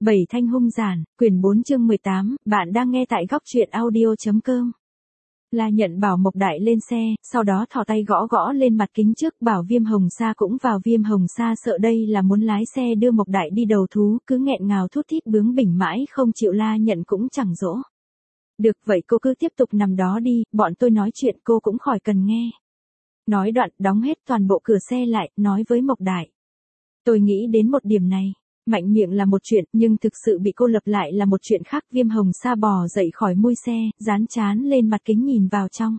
Bảy thanh hung giản, quyển 4 chương 18, bạn đang nghe tại góc truyện audio.com. La Nhận bảo Mộc Đại lên xe, sau đó thò tay gõ gõ lên mặt kính trước, bảo Viêm Hồng Sa cũng vào. Viêm Hồng Sa sợ đây là muốn lái xe đưa Mộc Đại đi đầu thú, cứ nghẹn ngào thút thít bướng bỉnh mãi không chịu. La Nhận cũng chẳng dỗ. Được vậy cô cứ tiếp tục nằm đó đi, bọn tôi nói chuyện cô cũng khỏi cần nghe. Nói đoạn đóng hết toàn bộ cửa xe lại, nói với Mộc Đại. Tôi nghĩ đến một điểm này. Mạnh miệng là một chuyện, nhưng thực sự bị cô lập lại là một chuyện khác. Viêm Hồng Sa bò dậy khỏi mui xe, dán trán lên mặt kính nhìn vào trong.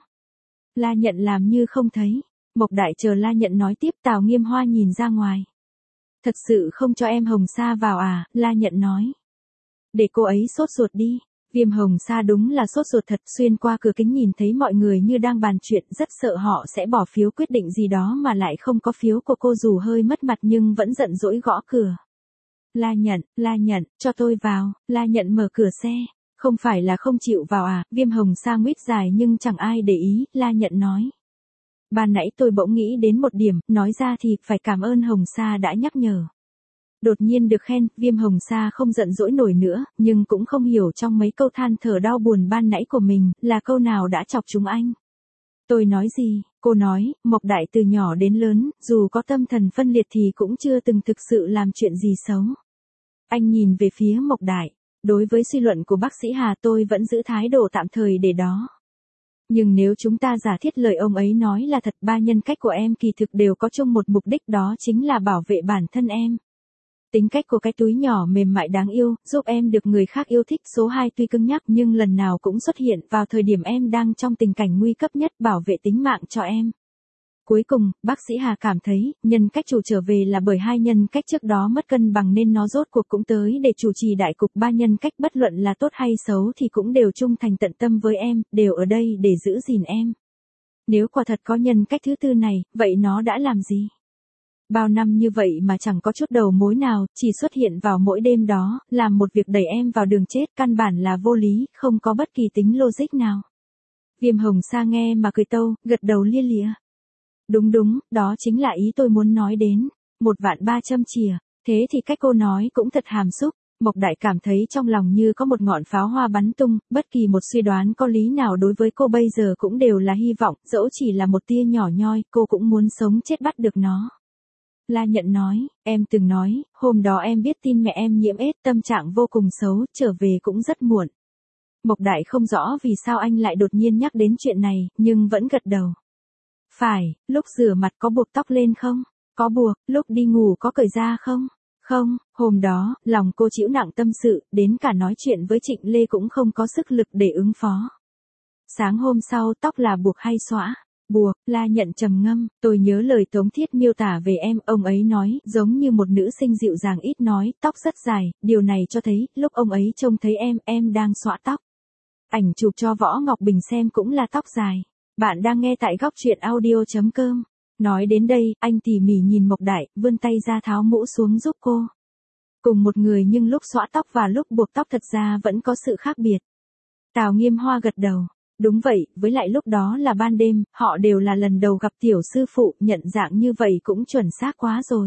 La Nhận làm như không thấy. Mộc Đại chờ La Nhận nói tiếp. Tào Nghiêm Hoa nhìn ra ngoài. Thật sự không cho em Hồng Sa vào à? La Nhận nói. Để cô ấy sốt ruột đi. Viêm Hồng Sa đúng là sốt ruột thật, xuyên qua cửa kính nhìn thấy mọi người như đang bàn chuyện, rất sợ họ sẽ bỏ phiếu quyết định gì đó mà lại không có phiếu của cô. Dù hơi mất mặt nhưng vẫn giận dỗi gõ cửa. La Nhận, cho tôi vào. La Nhận mở cửa xe. Không phải là không chịu vào à? Viêm Hồng Sa nguyết dài nhưng chẳng ai để ý. La Nhận nói. Ban nãy tôi bỗng nghĩ đến một điểm, nói ra thì phải cảm ơn Hồng Sa đã nhắc nhở. Đột nhiên được khen, Viêm Hồng Sa không giận dỗi nổi nữa, nhưng cũng không hiểu trong mấy câu than thở đau buồn ban nãy của mình, là câu nào đã chọc chúng anh. Tôi nói gì? Cô nói, Mộc Đại từ nhỏ đến lớn, dù có tâm thần phân liệt thì cũng chưa từng thực sự làm chuyện gì xấu. Anh nhìn về phía Mộc Đại. Đối với suy luận của bác sĩ Hà tôi vẫn giữ thái độ tạm thời để đó. Nhưng nếu chúng ta giả thiết lời ông ấy nói là thật, ba nhân cách của em kỳ thực đều có chung một mục đích, đó chính là bảo vệ bản thân em. Tính cách của cái túi nhỏ mềm mại đáng yêu, giúp em được người khác yêu thích. Số 2 tuy cứng nhắc nhưng lần nào cũng xuất hiện vào thời điểm em đang trong tình cảnh nguy cấp nhất, bảo vệ tính mạng cho em. Cuối cùng, bác sĩ Hà cảm thấy, nhân cách chủ trở về là bởi hai nhân cách trước đó mất cân bằng nên nó rốt cuộc cũng tới để chủ trì đại cục. Ba nhân cách bất luận là tốt hay xấu thì cũng đều trung thành tận tâm với em, đều ở đây để giữ gìn em. Nếu quả thật có nhân cách thứ tư này, vậy nó đã làm gì? Bao năm như vậy mà chẳng có chút đầu mối nào, chỉ xuất hiện vào mỗi đêm đó, làm một việc đẩy em vào đường chết, căn bản là vô lý, không có bất kỳ tính logic nào. Viêm Hồng Sa nghe mà cười tâu, gật đầu lia lịa. Đúng, đó chính là ý tôi muốn nói đến. 1.300.000 chìa. Thế thì cách cô nói cũng thật hàm xúc. Mộc Đại cảm thấy trong lòng như có một ngọn pháo hoa bắn tung, bất kỳ một suy đoán có lý nào đối với cô bây giờ cũng đều là hy vọng, dẫu chỉ là một tia nhỏ nhoi, cô cũng muốn sống chết bắt được nó. La Nhận nói, em từng nói, hôm đó em biết tin mẹ em nhiễm AIDS, tâm trạng vô cùng xấu, trở về cũng rất muộn. Mộc Đại không rõ vì sao anh lại đột nhiên nhắc đến chuyện này, nhưng vẫn gật đầu. Phải, lúc rửa mặt có buộc tóc lên không? Có buộc, lúc đi ngủ có cởi ra không? Không, hôm đó, lòng cô chịu nặng tâm sự, đến cả nói chuyện với Trịnh Lê cũng không có sức lực để ứng phó. Sáng hôm sau tóc là buộc hay xõa? Buộc. La Nhận trầm ngâm, tôi nhớ lời Tống Thiết miêu tả về em, ông ấy nói, giống như một nữ sinh dịu dàng ít nói, tóc rất dài, điều này cho thấy, lúc ông ấy trông thấy em đang xõa tóc. Ảnh chụp cho Võ Ngọc Bình xem cũng là tóc dài. Bạn đang nghe tại góc truyện audio.com. Nói đến đây, anh tỉ mỉ nhìn Mộc Đại, vươn tay ra tháo mũ xuống giúp cô. Cùng một người nhưng lúc xõa tóc và lúc buộc tóc thật ra vẫn có sự khác biệt. Tào Nghiêm Hoa gật đầu. Đúng vậy, với lại lúc đó là ban đêm, họ đều là lần đầu gặp tiểu sư phụ, nhận dạng như vậy cũng chuẩn xác quá rồi.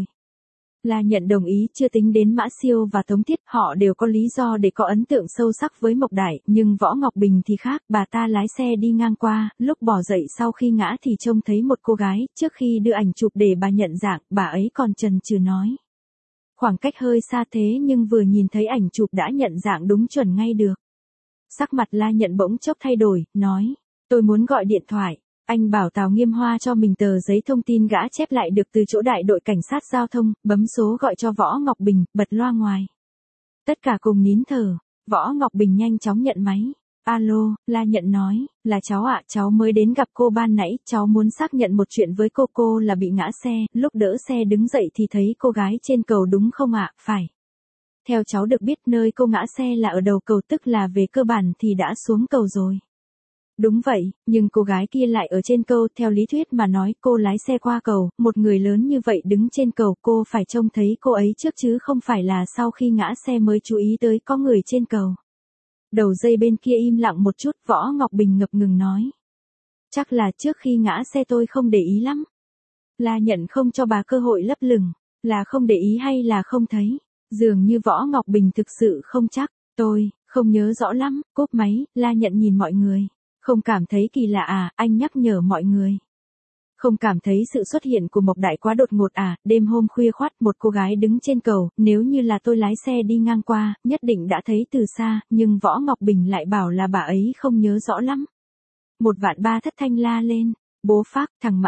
La Nhận đồng ý, chưa tính đến Mã Siêu và Tống Thiết, họ đều có lý do để có ấn tượng sâu sắc với Mộc Đại, nhưng Võ Ngọc Bình thì khác, bà ta lái xe đi ngang qua, lúc bỏ dậy sau khi ngã thì trông thấy một cô gái, trước khi đưa ảnh chụp để bà nhận dạng, bà ấy còn chần chừ nói. Khoảng cách hơi xa thế nhưng vừa nhìn thấy ảnh chụp đã nhận dạng đúng chuẩn ngay được. Sắc mặt La Nhận bỗng chốc thay đổi, nói, tôi muốn gọi điện thoại. Anh bảo Tào Nghiêm Hoa cho mình tờ giấy thông tin gã chép lại được từ chỗ đại đội cảnh sát giao thông, bấm số gọi cho Võ Ngọc Bình, bật loa ngoài. Tất cả cùng nín thở, Võ Ngọc Bình nhanh chóng nhận máy. Alo, La Nhận nói, là cháu ạ, cháu mới đến gặp cô ban nãy, cháu muốn xác nhận một chuyện với cô là bị ngã xe, lúc đỡ xe đứng dậy thì thấy cô gái trên cầu đúng không ạ? Phải. Theo cháu được biết nơi cô ngã xe là ở đầu cầu, tức là về cơ bản thì đã xuống cầu rồi. Đúng vậy, nhưng cô gái kia lại ở trên cầu, theo lý thuyết mà nói cô lái xe qua cầu, một người lớn như vậy đứng trên cầu, cô phải trông thấy cô ấy trước chứ không phải là sau khi ngã xe mới chú ý tới có người trên cầu. Đầu dây bên kia im lặng một chút, Võ Ngọc Bình ngập ngừng nói. Chắc là trước khi ngã xe tôi không để ý lắm. La Nhận không cho bà cơ hội lấp lửng, là không để ý hay là không thấy? Dường như Võ Ngọc Bình thực sự không chắc, tôi không nhớ rõ lắm, cúp máy, La Nhận nhìn mọi người. Không cảm thấy kỳ lạ à, anh nhắc nhở mọi người. Không cảm thấy sự xuất hiện của Mộc Đại quá đột ngột à, đêm hôm khuya khoắt một cô gái đứng trên cầu, nếu như là tôi lái xe đi ngang qua, nhất định đã thấy từ xa, nhưng Võ Ngọc Bình lại bảo là bà ấy không nhớ rõ lắm. 1.300.000 thất thanh la lên, bố phác, thằng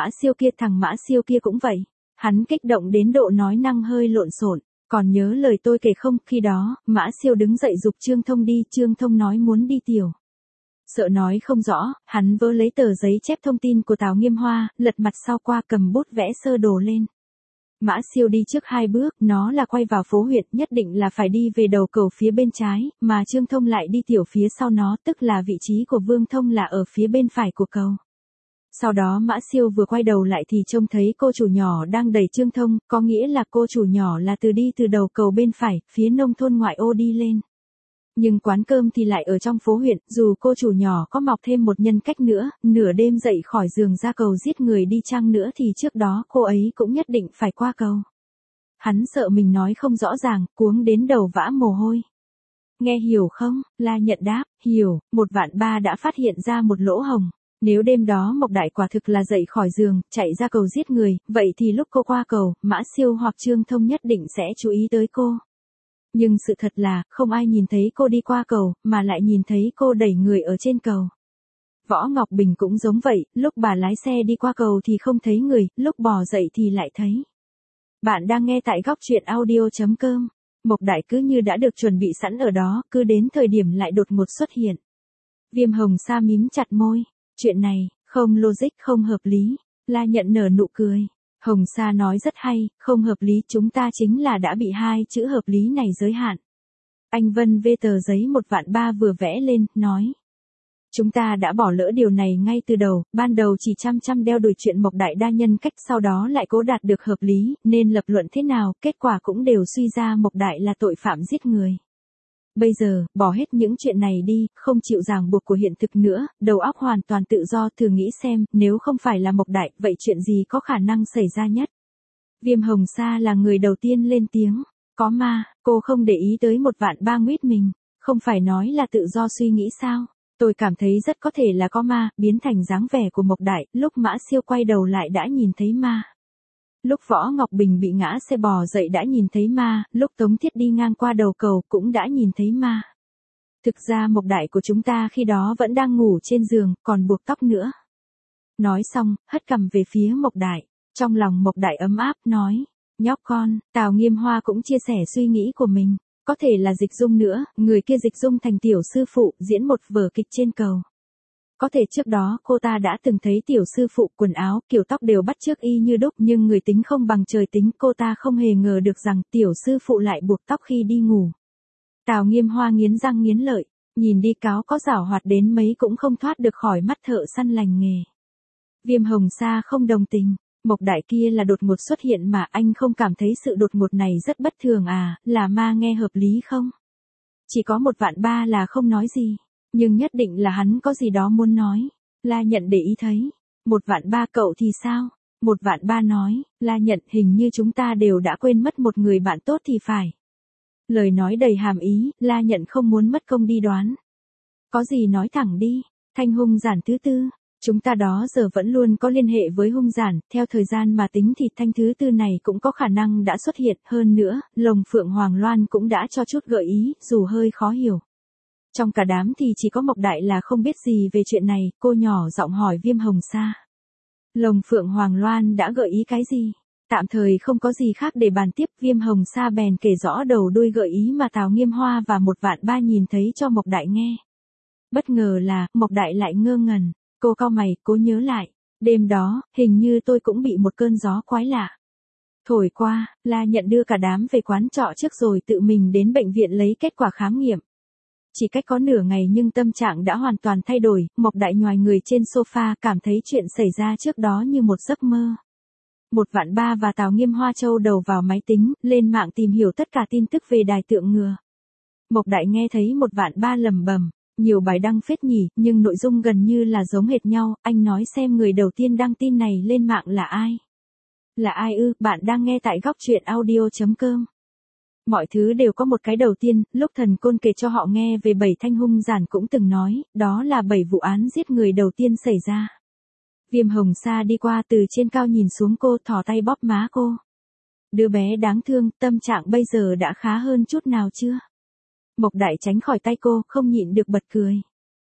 Mã Siêu kia cũng vậy. Hắn kích động đến độ nói năng hơi lộn xộn, còn nhớ lời tôi kể không, khi đó, Mã Siêu đứng dậy giục Trương Thông đi, Trương Thông nói muốn đi tiểu. Sợ nói không rõ, hắn vớ lấy tờ giấy chép thông tin của Tào Nghiêm Hoa, lật mặt sau qua cầm bút vẽ sơ đồ lên. Mã Siêu đi trước 2 bước, nó là quay vào phố huyện, nhất định là phải đi về đầu cầu phía bên trái, mà Trương Thông lại đi tiểu phía sau nó, tức là vị trí của Vương Thông là ở phía bên phải của cầu. Sau đó Mã Siêu vừa quay đầu lại thì trông thấy cô chủ nhỏ đang đẩy Trương Thông, có nghĩa là cô chủ nhỏ là đi từ đầu cầu bên phải, phía nông thôn ngoại ô đi lên. Nhưng quán cơm thì lại ở trong phố huyện, dù cô chủ nhỏ có mọc thêm một nhân cách nữa, nửa đêm dậy khỏi giường ra cầu giết người đi chăng nữa thì trước đó cô ấy cũng nhất định phải qua cầu. Hắn sợ mình nói không rõ ràng, cuống đến đầu vã mồ hôi. Nghe hiểu không? La Nhận đáp, hiểu, 1.300.000 đã phát hiện ra một lỗ hổng. Nếu đêm đó Mộc Đại quả thực là dậy khỏi giường, chạy ra cầu giết người, vậy thì lúc cô qua cầu, Mã Siêu hoặc Trương Thông nhất định sẽ chú ý tới cô. Nhưng sự thật là, không ai nhìn thấy cô đi qua cầu, mà lại nhìn thấy cô đẩy người ở trên cầu. Võ Ngọc Bình cũng giống vậy, lúc bà lái xe đi qua cầu thì không thấy người, lúc bò dậy thì lại thấy. Bạn đang nghe tại góc truyện audio.com. Mộc Đại cứ như đã được chuẩn bị sẵn ở đó, cứ đến thời điểm lại đột ngột xuất hiện. Viêm Hồng Sa mím chặt môi. Chuyện này, không logic, không hợp lý. La Nhận nở nụ cười. Hồng Sa nói rất hay, không hợp lý, chúng ta chính là đã bị 2 chữ hợp lý này giới hạn. Anh Vân vê tờ giấy 1.300.000 vừa vẽ lên, nói. Chúng ta đã bỏ lỡ điều này ngay từ đầu, ban đầu chỉ chăm đeo đuổi chuyện Mộc Đại đa nhân cách, sau đó lại cố đạt được hợp lý, nên lập luận thế nào, kết quả cũng đều suy ra Mộc Đại là tội phạm giết người. Bây giờ, bỏ hết những chuyện này đi, không chịu ràng buộc của hiện thực nữa, đầu óc hoàn toàn tự do, thử nghĩ xem, nếu không phải là Mộc Đại, vậy chuyện gì có khả năng xảy ra nhất? Viêm Hồng Sa là người đầu tiên lên tiếng. Có ma, cô không để ý tới 1.300.000 nguyết mình, không phải nói là tự do suy nghĩ sao? Tôi cảm thấy rất có thể là có ma, biến thành dáng vẻ của Mộc Đại, lúc Mã Siêu quay đầu lại đã nhìn thấy ma. Lúc Võ Ngọc Bình bị ngã xe bò dậy đã nhìn thấy ma, lúc Tống Thiết đi ngang qua đầu cầu cũng đã nhìn thấy ma. Thực ra Mộc Đại của chúng ta khi đó vẫn đang ngủ trên giường, còn buộc tóc nữa. Nói xong, hất cằm về phía Mộc Đại. Trong lòng Mộc Đại ấm áp, nói. Nhóc con, Tào Nghiêm Hoa cũng chia sẻ suy nghĩ của mình. Có thể là Dịch Dung nữa, người kia Dịch Dung thành tiểu sư phụ, diễn một vở kịch trên cầu. Có thể trước đó cô ta đã từng thấy tiểu sư phụ quần áo, kiểu tóc đều bắt chước y như đúc, nhưng người tính không bằng trời tính, cô ta không hề ngờ được rằng tiểu sư phụ lại buộc tóc khi đi ngủ. Tào Nghiêm Hoa nghiến răng nghiến lợi, nhìn đi cáo có giảo hoạt đến mấy cũng không thoát được khỏi mắt thợ săn lành nghề. Viêm Hồng Sa không đồng tình, Mộc Đại kia là đột ngột xuất hiện mà anh không cảm thấy sự đột ngột này rất bất thường à, là ma nghe hợp lý không? Chỉ có 1.300.000 là không nói gì. Nhưng nhất định là hắn có gì đó muốn nói. La Nhận để ý thấy. 1.300.000 cậu thì sao? 1.300.000 nói. La Nhận, hình như chúng ta đều đã quên mất một người bạn tốt thì phải. Lời nói đầy hàm ý, La Nhận không muốn mất công đi đoán. Có gì nói thẳng đi. Thanh hung giản thứ tư. Chúng ta đó giờ vẫn luôn có liên hệ với hung giản, theo thời gian mà tính thì thanh thứ tư này cũng có khả năng đã xuất hiện, hơn nữa, Lồng Phượng Hoàng Loan cũng đã cho chút gợi ý, dù hơi khó hiểu. Trong cả đám thì chỉ có Mộc Đại là không biết gì về chuyện này, cô nhỏ giọng hỏi Viêm Hồng Sa. Lồng Phượng Hoàng Loan đã gợi ý cái gì? Tạm thời không có gì khác để bàn tiếp, Viêm Hồng Sa bèn kể rõ đầu đuôi gợi ý mà Tào Nghiêm Hoa và 1.300.000 nhìn thấy cho Mộc Đại nghe. Bất ngờ là, Mộc Đại lại ngơ ngẩn, cô cau mày, cố nhớ lại. Đêm đó, hình như tôi cũng bị một cơn gió quái lạ thổi qua. La Nhận đưa cả đám về quán trọ trước rồi tự mình đến bệnh viện lấy kết quả khám nghiệm. Chỉ cách có nửa ngày nhưng tâm trạng đã hoàn toàn thay đổi, Mộc Đại nhoài người trên sofa cảm thấy chuyện xảy ra trước đó như một giấc mơ. 1.300.000 và Tào Nghiêm Hoa châu đầu vào máy tính, lên mạng tìm hiểu tất cả tin tức về đài tượng ngừa. Mộc Đại nghe thấy 1.300.000 lẩm bẩm, nhiều bài đăng phết nhỉ, nhưng nội dung gần như là giống hệt nhau, anh nói xem người đầu tiên đăng tin này lên mạng là ai? Là ai ư? Bạn đang nghe tại góc truyện audio.com. Mọi thứ đều có một cái đầu tiên, lúc thần côn kể cho họ nghe về 7 thanh hung giản cũng từng nói, đó là 7 vụ án giết người đầu tiên xảy ra. Viêm Hồng Sa đi qua từ trên cao nhìn xuống cô, thò tay bóp má cô. Đứa bé đáng thương, tâm trạng bây giờ đã khá hơn chút nào chưa? Mộc Đại tránh khỏi tay cô, không nhịn được bật cười.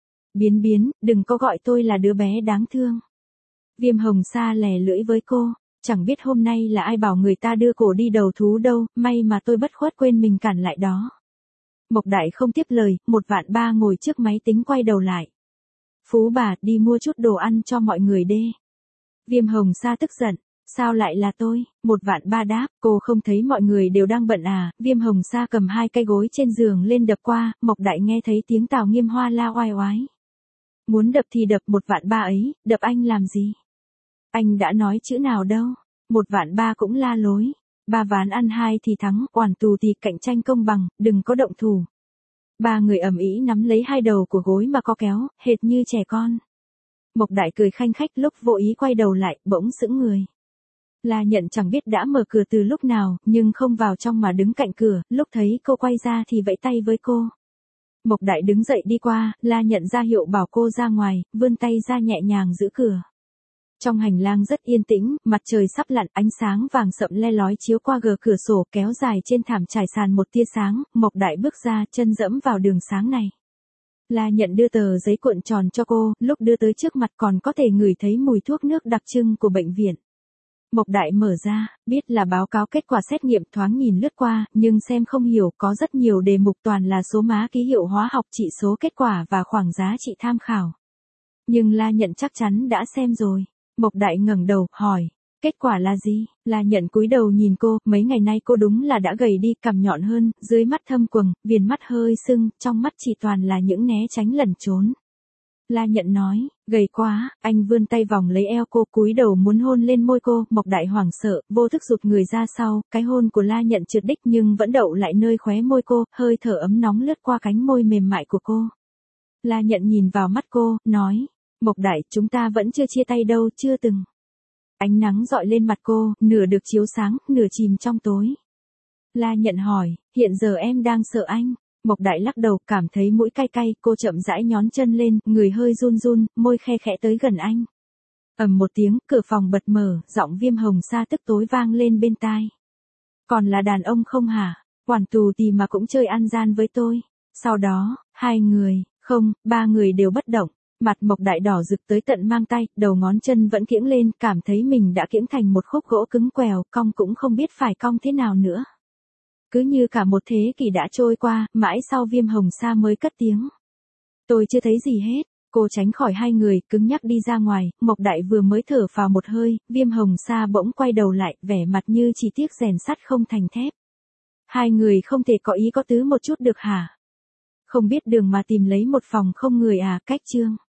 Biến, đừng có gọi tôi là đứa bé đáng thương. Viêm Hồng Sa lè lưỡi với cô, chẳng biết hôm nay là ai bảo người ta đưa cổ đi đầu thú đâu, may mà tôi bất khuất quên mình cản lại đó. Mộc Đại không tiếp lời, 1.300.000 ngồi trước máy tính quay đầu lại. Phú bà, đi mua chút đồ ăn cho mọi người đê. Viêm Hồng Sa tức giận, sao lại là tôi? 1.300.000 đáp, cô không thấy mọi người đều đang bận à? Viêm Hồng Sa cầm 2 cây gối trên giường lên đập qua, Mộc Đại nghe thấy tiếng Tào Nghiêm Hoa la oai oái. Muốn đập thì đập, 1.300.000 ấy, đập anh làm gì? Anh đã nói chữ nào đâu? 1.300.000 cũng la lối. 3 ván ăn 2 thì thắng, oản tù thì cạnh tranh công bằng, đừng có động thủ. 3 người ầm ĩ nắm lấy 2 đầu của gối mà co kéo, hệt như trẻ con. Mộc Đại cười khanh khách, lúc vô ý quay đầu lại, bỗng sững người. La Nhận chẳng biết đã mở cửa từ lúc nào, nhưng không vào trong mà đứng cạnh cửa, lúc thấy cô quay ra thì vẫy tay với cô. Mộc Đại đứng dậy đi qua, La Nhận ra hiệu bảo cô ra ngoài, vươn tay ra nhẹ nhàng giữ cửa. Trong hành lang rất yên tĩnh, mặt trời sắp lặn, ánh sáng vàng sậm le lói chiếu qua gờ cửa sổ kéo dài trên thảm trải sàn một tia sáng, Mộc Đại bước ra, chân dẫm vào đường sáng này. La Nhận đưa tờ giấy cuộn tròn cho cô, lúc đưa tới trước mặt còn có thể ngửi thấy mùi thuốc nước đặc trưng của bệnh viện. Mộc Đại mở ra, biết là báo cáo kết quả xét nghiệm, thoáng nhìn lướt qua, nhưng xem không hiểu, có rất nhiều đề mục toàn là số má ký hiệu hóa học, chỉ số kết quả và khoảng giá trị tham khảo. Nhưng La Nhận chắc chắn đã xem rồi. Mộc Đại ngẩng đầu, hỏi, kết quả là gì? La Nhận cúi đầu nhìn cô, mấy ngày nay cô đúng là đã gầy đi, cằm nhọn hơn, dưới mắt thâm quầng, viền mắt hơi sưng, trong mắt chỉ toàn là những né tránh lẩn trốn. La Nhận nói, gầy quá, anh vươn tay vòng lấy eo cô, cúi đầu muốn hôn lên môi cô, Mộc Đại hoảng sợ, vô thức rụt người ra sau, cái hôn của La Nhận trượt đích nhưng vẫn đậu lại nơi khóe môi cô, hơi thở ấm nóng lướt qua cánh môi mềm mại của cô. La Nhận nhìn vào mắt cô, nói, Mộc Đại, chúng ta vẫn chưa chia tay đâu, chưa từng. Ánh nắng rọi lên mặt cô, nửa được chiếu sáng, nửa chìm trong tối. La Nhận hỏi, hiện giờ em đang sợ anh. Mộc Đại lắc đầu, cảm thấy mũi cay cay, cô chậm rãi nhón chân lên, người hơi run run, môi khe khẽ tới gần anh. Ầm một tiếng, cửa phòng bật mở, giọng Viêm Hồng Sa tức tối vang lên bên tai. Còn là đàn ông không hả? Quản tù tì mà cũng chơi ăn gian với tôi. Sau đó, 2 người, không, 3 người đều bất động. Mặt Mộc Đại đỏ rực tới tận mang tay, đầu ngón chân vẫn kiễng lên, cảm thấy mình đã kiễng thành một khúc gỗ cứng quèo, cong cũng không biết phải cong thế nào nữa. Cứ như cả một thế kỷ đã trôi qua, mãi sau Viêm Hồng Sa mới cất tiếng. Tôi chưa thấy gì hết. Cô tránh khỏi 2 người, cứng nhắc đi ra ngoài, Mộc Đại vừa mới thở phào một hơi, Viêm Hồng Sa bỗng quay đầu lại, vẻ mặt như chỉ tiếc rèn sắt không thành thép. 2 người không thể có ý có tứ một chút được hả? Không biết đường mà tìm lấy một phòng không người à, cách chương.